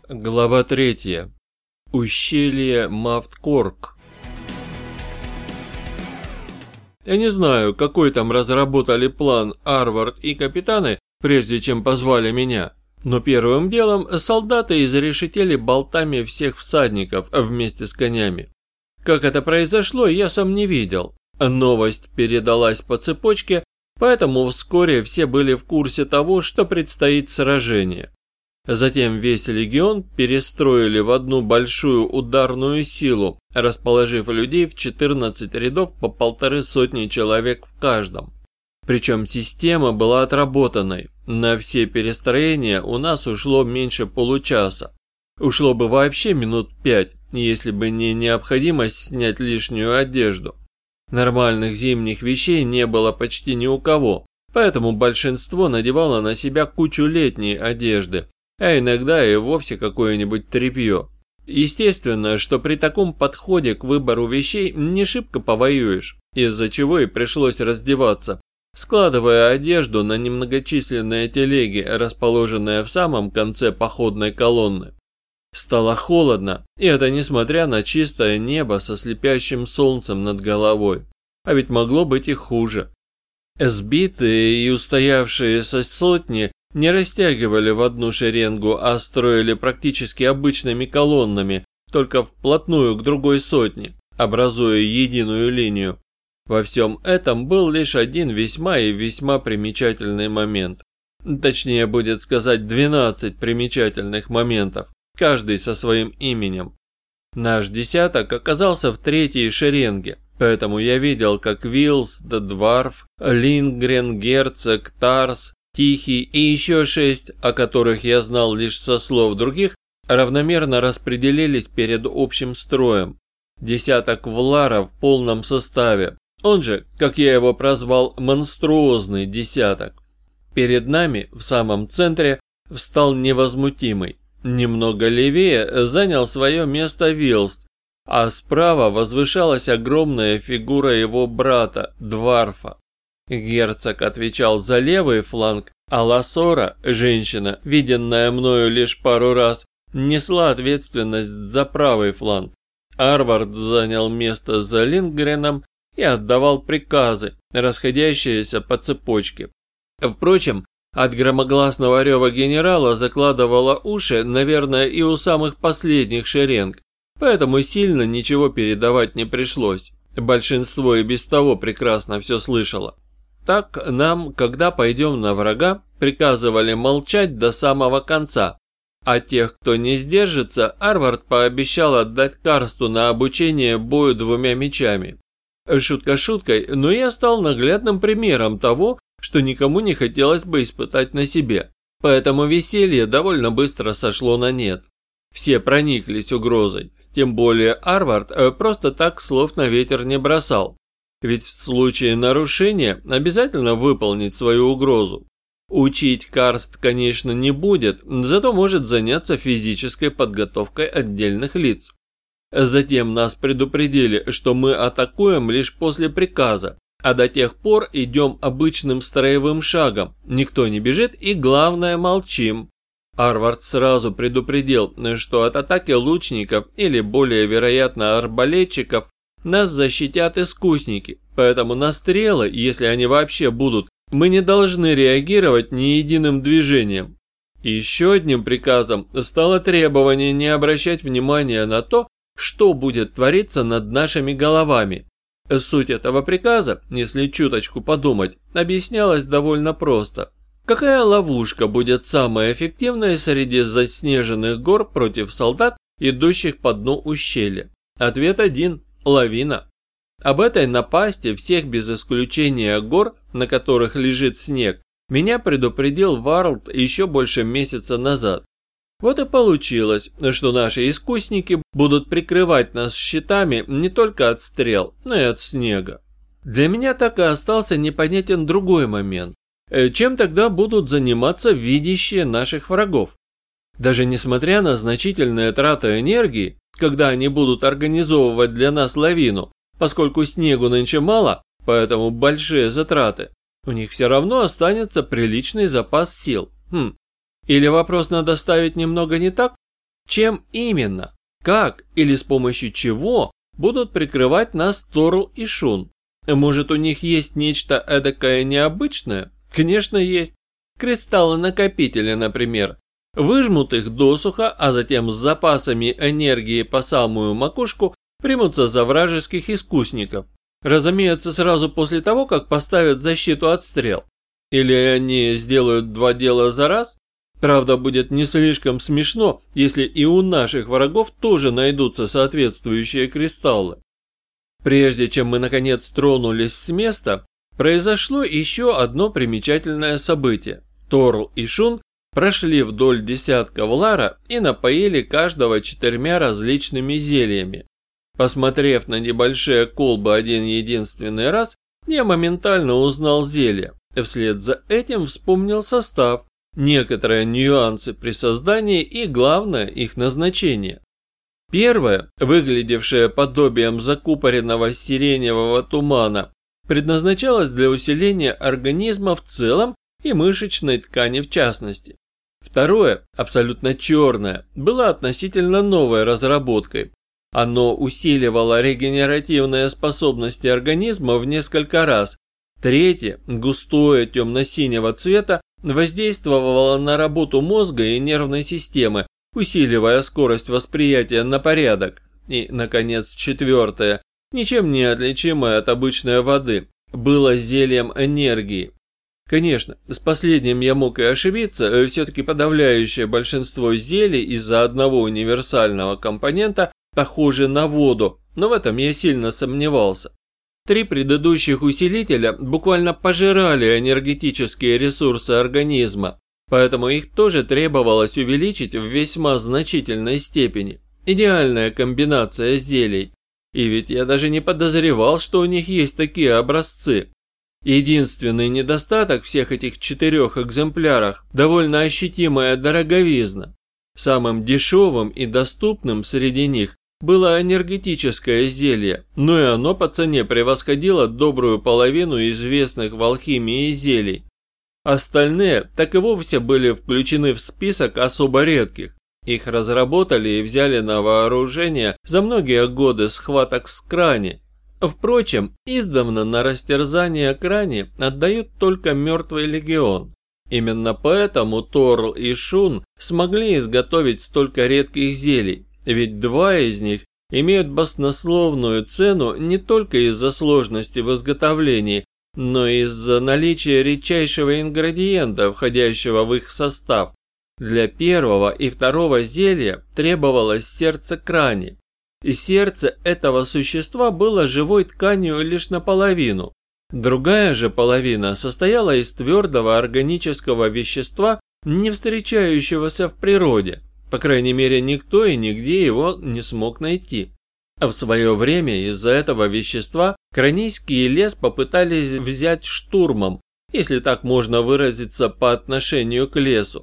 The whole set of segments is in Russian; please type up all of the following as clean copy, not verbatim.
Глава 3. Ущелье Мавткорк. Я не знаю, какой там разработали план Арвард и капитаны, прежде чем позвали меня. Но первым делом солдаты изрешетели болтами всех всадников вместе с конями. Как это произошло, я сам не видел. Новость передалась по цепочке, поэтому вскоре все были в курсе того, что предстоит сражение. Затем весь легион перестроили в одну большую ударную силу, расположив людей в 14 рядов по 150 человек в каждом. Причем система была отработанной. На все перестроения у нас ушло меньше получаса. Ушло бы вообще минут 5, если бы не необходимость снять лишнюю одежду. Нормальных зимних вещей не было почти ни у кого, поэтому большинство надевало на себя кучу летней одежды, а иногда и вовсе какое-нибудь тряпье. Естественно, что при таком подходе к выбору вещей не шибко повоюешь, из-за чего и пришлось раздеваться, складывая одежду на немногочисленные телеги, расположенные в самом конце походной колонны. Стало холодно, и это несмотря на чистое небо со слепящим солнцем над головой. А ведь могло быть и хуже. Сбитые и устоявшиеся сотни не растягивали в одну шеренгу, а строили практически обычными колоннами, только вплотную к другой сотне, образуя единую линию. Во всем этом был лишь один весьма и весьма примечательный момент. Точнее будет сказать 12 примечательных моментов, каждый со своим именем. Наш десяток оказался в третьей шеренге, поэтому я видел, как Вилс, Дварф, Лингрен, Герцог, Тарс, Тихий и еще 6, о которых я знал лишь со слов других, равномерно распределились перед общим строем. Десяток Влара в полном составе, он же, как я его прозвал, монструозный десяток. Перед нами, в самом центре, встал невозмутимый. Немного левее занял свое место Вилст, а справа возвышалась огромная фигура его брата, Дварфа. Герцог отвечал за левый фланг, а Лассора, женщина, виденная мною лишь пару раз, несла ответственность за правый фланг. Арвард занял место за Лингреном и отдавал приказы, расходящиеся по цепочке. Впрочем, от громогласного рева генерала закладывало уши, наверное, и у самых последних шеренг, поэтому сильно ничего передавать не пришлось. Большинство и без того прекрасно все слышало. Так нам, когда пойдем на врага, приказывали молчать до самого конца, а тех, кто не сдержится, Арвард пообещал отдать Карсту на обучение бою 2 мечами. Шутка шуткой, но я стал наглядным примером того, что никому не хотелось бы испытать на себе, поэтому веселье довольно быстро сошло на нет. Все прониклись угрозой, тем более Арвард просто так слов на ветер не бросал. Ведь в случае нарушения обязательно выполнить свою угрозу. Учить Карст, конечно, не будет, зато может заняться физической подготовкой отдельных лиц. Затем нас предупредили, что мы атакуем лишь после приказа, а до тех пор идем обычным строевым шагом, никто не бежит и, главное, молчим. Арвард сразу предупредил, что от атаки лучников или, более вероятно, арбалетчиков нас защитят искусники, поэтому на стрелы, если они вообще будут, мы не должны реагировать ни единым движением. И еще одним приказом стало требование не обращать внимания на то, что будет твориться над нашими головами. Суть этого приказа, если чуточку подумать, объяснялась довольно просто. Какая ловушка будет самая эффективная среди заснеженных гор против солдат, идущих по дну ущелья? Ответ один – лавина. Об этой напасти всех без исключения гор, на которых лежит снег, меня предупредил Варлд еще больше месяца назад. Вот и получилось, что наши искусники будут прикрывать нас щитами не только от стрел, но и от снега. Для меня так и остался непонятен другой момент. Чем тогда будут заниматься видящие наших врагов? Даже несмотря на значительные траты энергии, когда они будут организовывать для нас лавину, поскольку снегу нынче мало, поэтому большие затраты, у них все равно останется приличный запас сил. Или вопрос надо ставить немного не так? Чем именно, как или с помощью чего будут прикрывать нас Торл и Шун? Может, у них есть нечто эдакое необычное? Конечно, есть. Кристаллы-накопители, например. Выжмут их досуха, а затем с запасами энергии по самую макушку примутся за вражеских искусников. Разумеется, сразу после того, как поставят защиту от стрел. Или они сделают два дела за раз? Правда, будет не слишком смешно, если и у наших врагов тоже найдутся соответствующие кристаллы. Прежде чем мы наконец тронулись с места, произошло еще одно примечательное событие. Торл и Шун прошли вдоль десятка Влара и напоили каждого 4 различными зельями. Посмотрев на небольшие колбы один единственный раз, я моментально узнал зелье. Вслед за этим вспомнил состав, некоторые нюансы при создании и, главное, их назначение. Первое, выглядевшее подобием закупоренного сиреневого тумана, предназначалось для усиления организма в целом и мышечной ткани в частности. Второе, абсолютно черное, было относительно новой разработкой. Оно усиливало регенеративные способности организма в несколько раз. Третье, густое темно-синего цвета, воздействовало на работу мозга и нервной системы, усиливая скорость восприятия на порядок. И, наконец, четвертое, ничем не отличимое от обычной воды, было зельем энергии. Конечно, с последним я мог и ошибиться, все-таки подавляющее большинство зелий из-за одного универсального компонента похожи на воду, но в этом я сильно сомневался. 3 предыдущих усилителя буквально пожирали энергетические ресурсы организма, поэтому их тоже требовалось увеличить в весьма значительной степени. Идеальная комбинация зелий. И ведь я даже не подозревал, что у них есть такие образцы. Единственный недостаток всех этих 4 экземплярах – довольно ощутимая дороговизна. Самым дешевым и доступным среди них было энергетическое зелье, но и оно по цене превосходило добрую половину известных в алхимии зелий. Остальные так и вовсе были включены в список особо редких. Их разработали и взяли на вооружение за многие годы схваток с Крани. Впрочем, издавна на растерзание Крани отдают только мертвый легион. Именно поэтому Торл и Шун смогли изготовить столько редких зелий, ведь 2 из них имеют баснословную цену не только из-за сложности в изготовлении, но и из-за наличия редчайшего ингредиента, входящего в их состав. Для первого и второго зелья требовалось сердце Крани. И сердце этого существа было живой тканью лишь наполовину. Другая же половина состояла из твердого органического вещества, не встречающегося в природе. По крайней мере, никто и нигде его не смог найти. А в свое время из-за этого вещества Кранийский лес попытались взять штурмом, если так можно выразиться по отношению к лесу.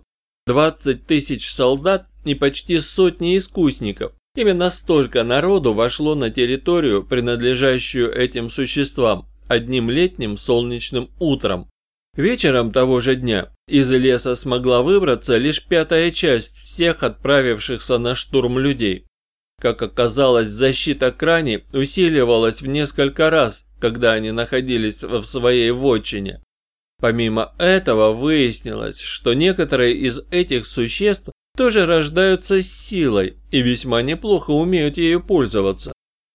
20 тысяч солдат и почти сотни искусников. Именно столько народу вошло на территорию, принадлежащую этим существам, одним летним солнечным утром. Вечером того же дня из леса смогла выбраться лишь 5-я часть всех отправившихся на штурм людей. Как оказалось, защита Крани усиливалась в несколько раз, когда они находились в своей вотчине. Помимо этого выяснилось, что некоторые из этих существ тоже рождаются с силой и весьма неплохо умеют ею пользоваться.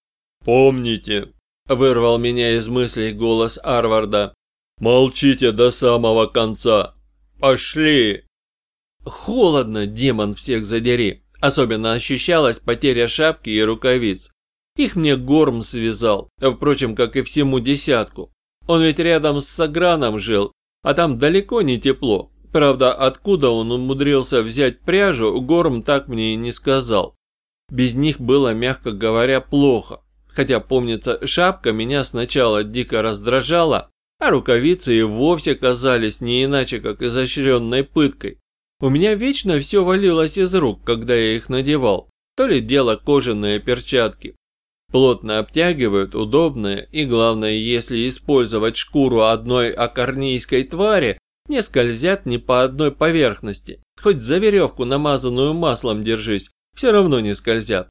«Помните», – вырвал меня из мыслей голос Арварда, – «молчите до самого конца. Пошли!» Холодно, демон всех задери. Особенно ощущалась потеря шапки и рукавиц. Их мне Горм связал, впрочем, как и всему десятку. Он ведь рядом с Саграном жил, а там далеко не тепло. Правда, откуда он умудрился взять пряжу, Горм так мне и не сказал. Без них было, мягко говоря, плохо. Хотя, помнится, шапка меня сначала дико раздражала, а рукавицы и вовсе казались не иначе, как изощренной пыткой. У меня вечно все валилось из рук, когда я их надевал. То ли дело кожаные перчатки. Плотно обтягивают, удобные, и главное, если использовать шкуру одной акарнийской твари, не скользят ни по одной поверхности. Хоть за веревку, намазанную маслом, держись, все равно не скользят.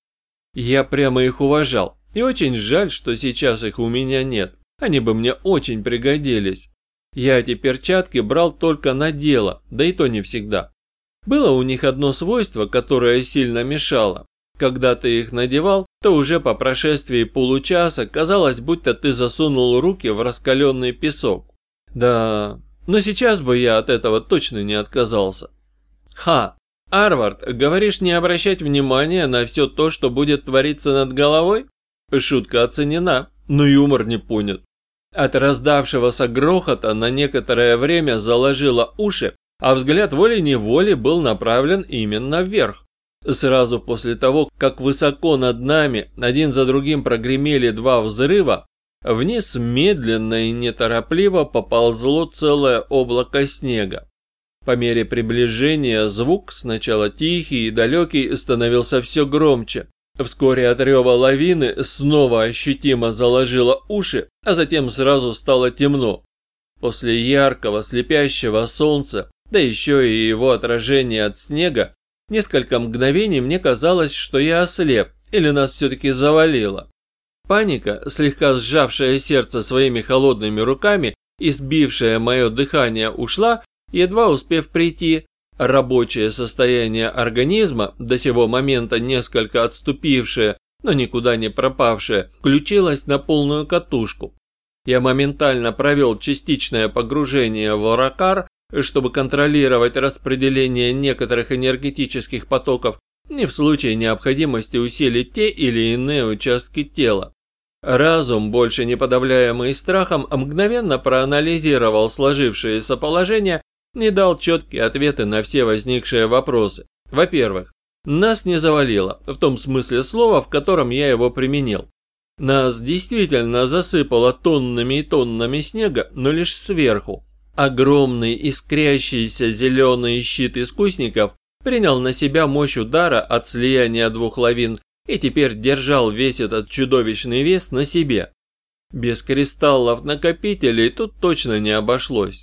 Я прямо их уважал, и очень жаль, что сейчас их у меня нет. Они бы мне очень пригодились. Я эти перчатки брал только на дело, да и то не всегда. Было у них одно свойство, которое сильно мешало. Когда ты их надевал, то уже по прошествии получаса казалось, будто ты засунул руки в раскаленный песок. Да, но сейчас бы я от этого точно не отказался. Ха, Арвард, говоришь не обращать внимания на все то, что будет твориться над головой? Шутка оценена, но юмор не понят. От раздавшегося грохота на некоторое время заложило уши, а взгляд волей-неволей был направлен именно вверх. Сразу после того, как высоко над нами один за другим прогремели два взрыва, вниз медленно и неторопливо поползло целое облако снега. По мере приближения звук, сначала тихий и далекий, становился все громче. Вскоре от рева лавины снова ощутимо заложило уши, а затем сразу стало темно. После яркого слепящего солнца, да еще и его отражения от снега, несколько мгновений мне казалось, что я ослеп или нас все-таки завалило. Паника, слегка сжавшая сердце своими холодными руками и сбившая мое дыхание, ушла, едва успев прийти. Рабочее состояние организма, до сего момента несколько отступившее, но никуда не пропавшее, включилось на полную катушку. Я моментально провел частичное погружение в оракар, чтобы контролировать распределение некоторых энергетических потоков и в случае необходимости усилить те или иные участки тела. Разум, больше не подавляемый страхом, мгновенно проанализировал сложившееся положение и дал четкие ответы на все возникшие вопросы. Во-первых, нас не завалило, в том смысле слова, в котором я его применил. Нас действительно засыпало тоннами и тоннами снега, но лишь сверху. Огромный искрящийся зеленый щит искусников принял на себя мощь удара от слияния двух лавин и теперь держал весь этот чудовищный вес на себе. Без кристаллов-накопителей тут точно не обошлось.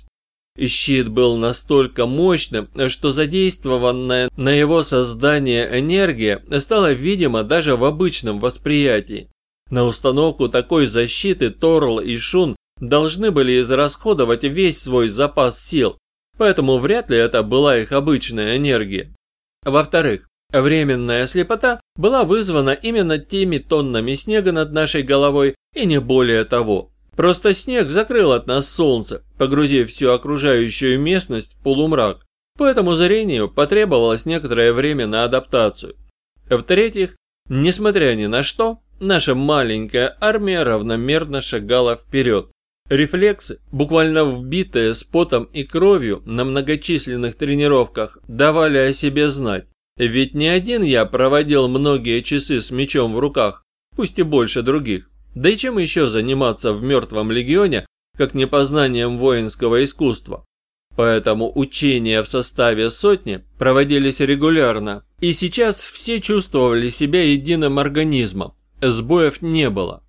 Щит был настолько мощным, что задействованная на его создание энергия стала видима даже в обычном восприятии. На установку такой защиты Торл и Шун должны были израсходовать весь свой запас сил, поэтому вряд ли это была их обычная энергия. Во-вторых, временная слепота была вызвана именно теми тоннами снега над нашей головой и не более того. Просто снег закрыл от нас солнце, погрузив всю окружающую местность в полумрак, поэтому зрению потребовалось некоторое время на адаптацию. В-третьих, несмотря ни на что, наша маленькая армия равномерно шагала вперед. Рефлексы, буквально вбитые с потом и кровью на многочисленных тренировках, давали о себе знать. Ведь не один я проводил многие часы с мечом в руках, пусть и больше других. Да и чем еще заниматься в мертвом легионе, как не познанием воинского искусства? Поэтому учения в составе сотни проводились регулярно, и сейчас все чувствовали себя единым организмом, сбоев не было.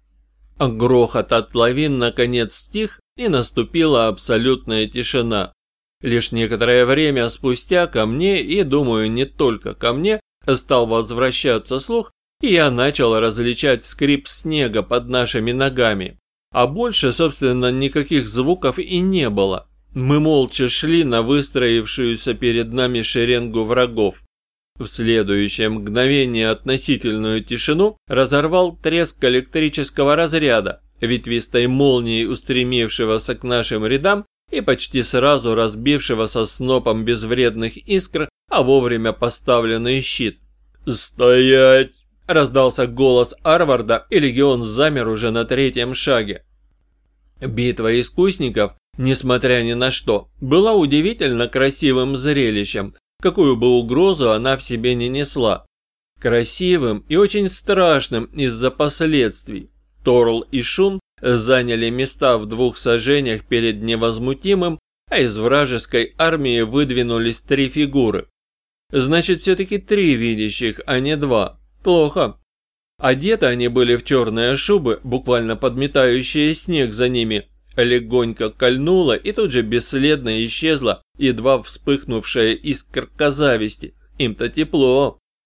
Грохот от лавин наконец стих, и наступила абсолютная тишина. Лишь некоторое время спустя ко мне, и думаю не только ко мне, стал возвращаться слух, и я начал различать скрип снега под нашими ногами. А больше, собственно, никаких звуков и не было. Мы молча шли на выстроившуюся перед нами шеренгу врагов. В следующее мгновение относительную тишину разорвал треск электрического разряда, ветвистой молнией устремившегося к нашим рядам и почти сразу разбившегося снопом безвредных искр, а вовремя поставленный щит. «Стоять!» – раздался голос Арварда, и легион замер уже на третьем шаге. Битва искусников, несмотря ни на что, была удивительно красивым зрелищем, какую бы угрозу она в себе не несла. Красивым и очень страшным из-за последствий. Торл и Шун заняли места в 2 сажениях перед невозмутимым, а из вражеской армии выдвинулись 3 фигуры. Значит, все-таки 3 видящих, а не 2. Плохо. Одеты они были в черные шубы, буквально подметающие снег за ними. Легонько кольнула и тут же бесследно исчезла едва вспыхнувшая искорка зависти. Им-то тепло.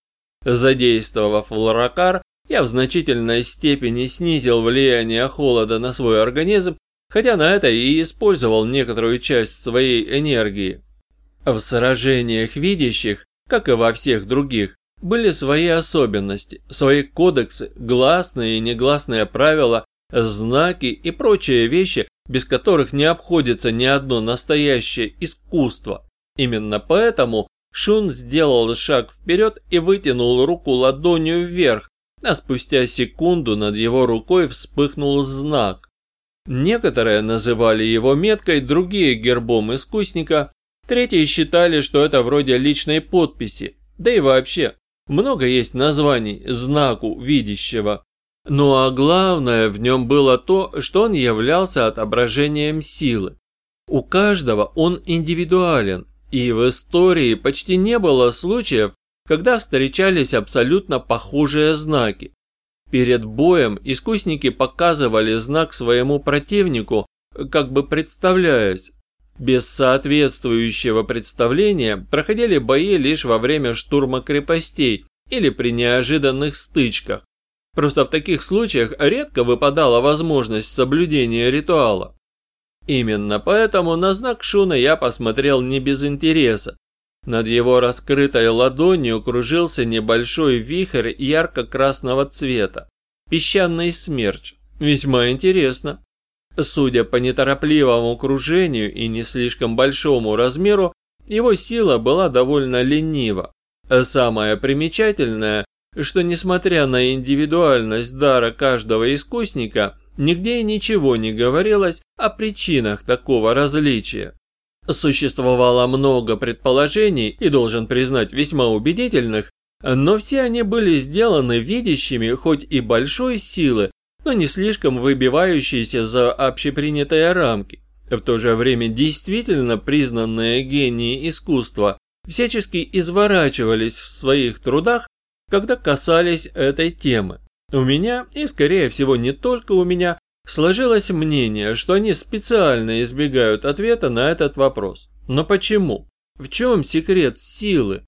Задействовав лоракар, я в значительной степени снизил влияние холода на свой организм, хотя на это и использовал некоторую часть своей энергии. В сражениях видящих, как и во всех других, были свои особенности, свои кодексы, гласные и негласные правила, знаки и прочие вещи, без которых не обходится ни одно настоящее искусство. Именно поэтому Шун сделал шаг вперед и вытянул руку ладонью вверх, а спустя секунду над его рукой вспыхнул знак. Некоторые называли его меткой, другие гербом искусника, третьи считали, что это вроде личной подписи, да и вообще, много есть названий знаку видящего. Ну а главное в нем было то, что он являлся отображением силы. У каждого он индивидуален, и в истории почти не было случаев, когда встречались абсолютно похожие знаки. Перед боем искусники показывали знак своему противнику, как бы представляясь. Без соответствующего представления проходили бои лишь во время штурма крепостей или при неожиданных стычках. Просто в таких случаях редко выпадала возможность соблюдения ритуала. Именно поэтому на знак Шуна я посмотрел не без интереса. Над его раскрытой ладонью кружился небольшой вихрь ярко-красного цвета. Песчаный смерч. Весьма интересно. Судя по неторопливому кружению и не слишком большому размеру, его сила была довольно ленива. Самое примечательное, что несмотря на индивидуальность дара каждого искусника, нигде и ничего не говорилось о причинах такого различия. Существовало много предположений и, должен признать, весьма убедительных, но все они были сделаны видящими хоть и большой силы, но не слишком выбивающиеся за общепринятые рамки. В то же время действительно признанные гении искусства всячески изворачивались в своих трудах, когда касались этой темы. У меня, и скорее всего не только у меня, сложилось мнение, что они специально избегают ответа на этот вопрос. Но почему? В чем секрет силы?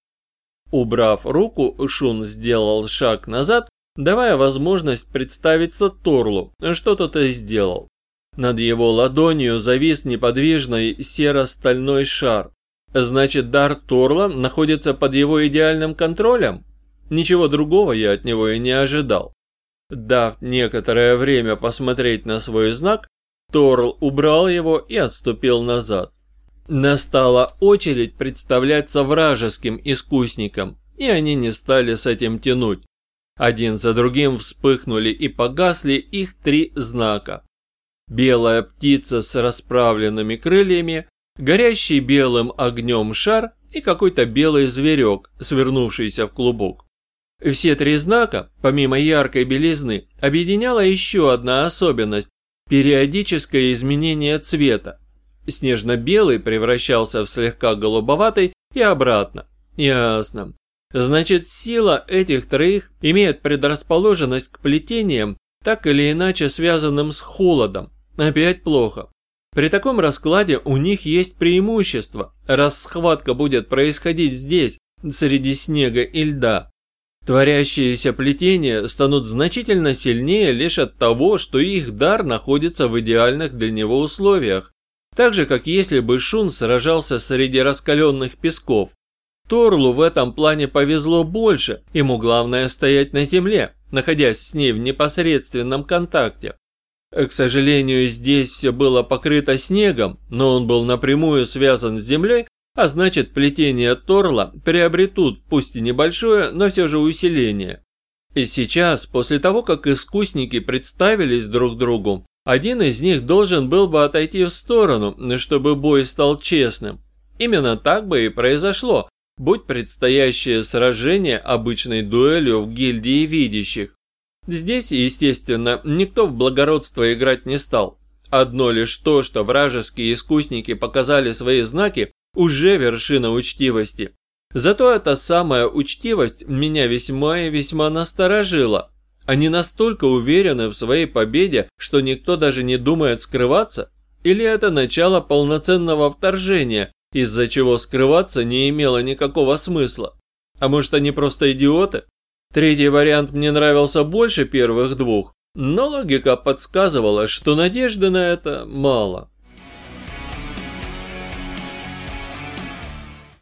Убрав руку, Шун сделал шаг назад, давая возможность представиться Торлу, что тот и сделал. Над его ладонью завис неподвижный серо-стальной шар. Значит, дар Торла находится под его идеальным контролем? Ничего другого я от него и не ожидал. Дав некоторое время посмотреть на свой знак, Торл убрал его и отступил назад. Настала очередь представляться вражеским искусникам, и они не стали с этим тянуть. Один за другим вспыхнули и погасли их 3 знака. Белая птица с расправленными крыльями, горящий белым огнем шар и какой-то белый зверек, свернувшийся в клубок. Все 3 знака, помимо яркой белизны, объединяла еще одна особенность – периодическое изменение цвета. Снежно-белый превращался в слегка голубоватый и обратно. Ясно. Значит, сила этих 3 имеет предрасположенность к плетениям, так или иначе связанным с холодом. Опять плохо. При таком раскладе у них есть преимущество, раз схватка будет происходить здесь, среди снега и льда. Творящиеся плетения станут значительно сильнее лишь от того, что их дар находится в идеальных для него условиях. Так же, как если бы Шун сражался среди раскаленных песков. Торлу в этом плане повезло больше, ему главное стоять на земле, находясь с ней в непосредственном контакте. К сожалению, здесь все было покрыто снегом, но он был напрямую связан с землей, а значит, плетения Торла приобретут, пусть и небольшое, но все же усиление. И сейчас, после того, как искусники представились друг другу, один из них должен был бы отойти в сторону, чтобы бой стал честным. Именно так бы и произошло, будь предстоящее сражение обычной дуэлью в гильдии видящих. Здесь, естественно, никто в благородство играть не стал. Одно лишь то, что вражеские искусники показали свои знаки, уже вершина учтивости. Зато эта самая учтивость меня весьма и весьма насторожила. Они настолько уверены в своей победе, что никто даже не думает скрываться? Или это начало полноценного вторжения, из-за чего скрываться не имело никакого смысла? А может, они просто идиоты? Третий вариант мне нравился больше первых двух, но логика подсказывала, что надежды на это мало.